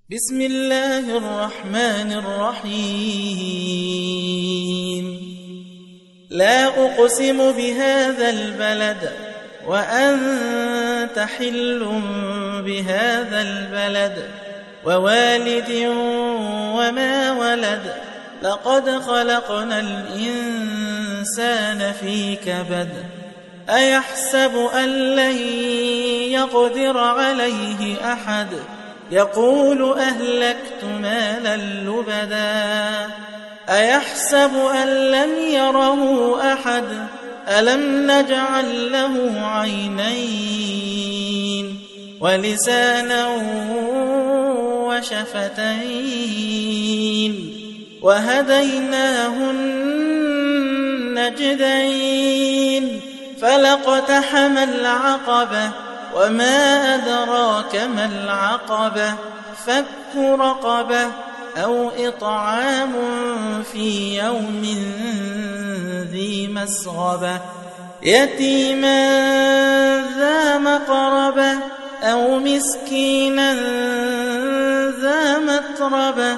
بسم الله الرحمن الرحيم لا أقسم بهذا البلد وأنت حل بهذا البلد ووالد وما ولد لقد خلقنا الإنسان في كبد أيحسب أن لن يقدر عليه أحد يقول أهلكت مالا لبدا أيحسب أن لم يره أحد ألم نجعل له عينين ولسانا وشفتين وهديناه النجدين فلاقتحم العقبة وما أدراك ما العقبة فك رقبة أو إطعام في يوم ذي مسغبة يتيما ذا مقربة أو مسكينا ذا متربة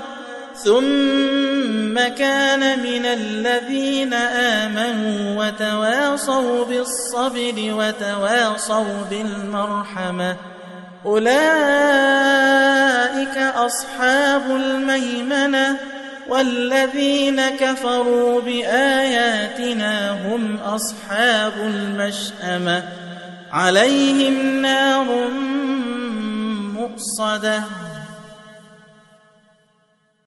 ثم كان من الذين آمنوا وتواصوا بالصبر وتواصوا بالمرحمة أولئك أصحاب الميمنة والذين كفروا بآياتنا هم أصحاب المشأمة عليهم نار مؤصدة